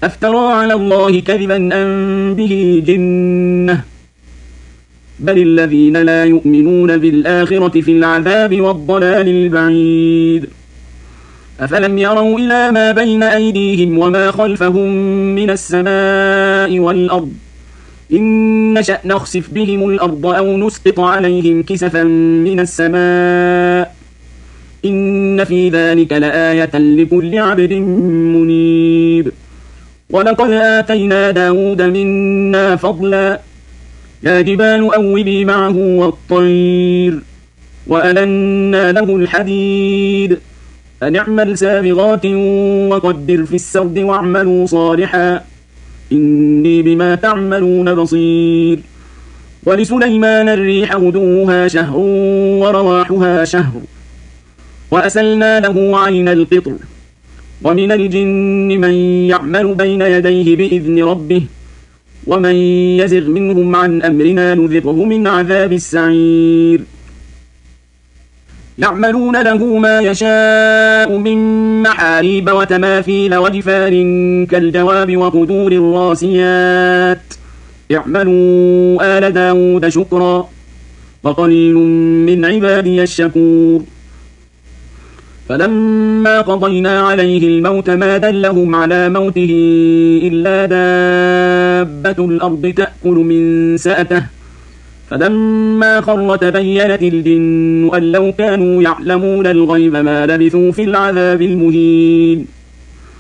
أفترى على الله كذبا أم به جنة بل الذين لا يؤمنون بالآخرة في العذاب والضلال البعيد أفلم يروا إلى ما بين أيديهم وما خلفهم من السماء والأرض إن نشأ نخسف بهم الأرض أو نسقط عليهم كسفا من السماء إن في ذلك لآية لكل عبد منيب ولقد آتينا داود منا فضلا يا جبال أوبي معه والطير وألنا له الحديد أن اعمل سابغات وقدر في السرد واعملوا صالحا إني بما تعملون بصير ولسليمان الريح غدوها شهر ورواحها شهر وأسلنا له عين القطر ومن الجن من يعمل بين يديه بإذن ربه ومن يزغ منهم عن أمرنا نذقه من عذاب السعير يعملون له ما يشاء من محاريب وتماثيل وجفان كالجواب وقدور الراسيات اعملوا آل داود شكرا وقليل من عبادي الشكور فلما قضينا عليه الموت ما دلهم على موته إلا دابة الأرض تأكل من سأته فلما خر تبينت الجن أن لو كانوا يعلمون الغيب ما لبثوا في العذاب المهين